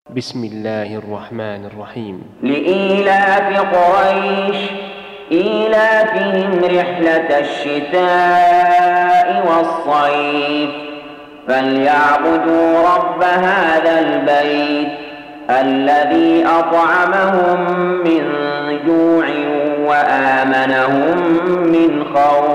بسم الله الرحمن الرحيم. لإيلاف قريش إيلافهم رحلة الشتاء والصيف فليعبدوا رب هذا البيت الذي أطعمهم من جوع وآمنهم من خوف.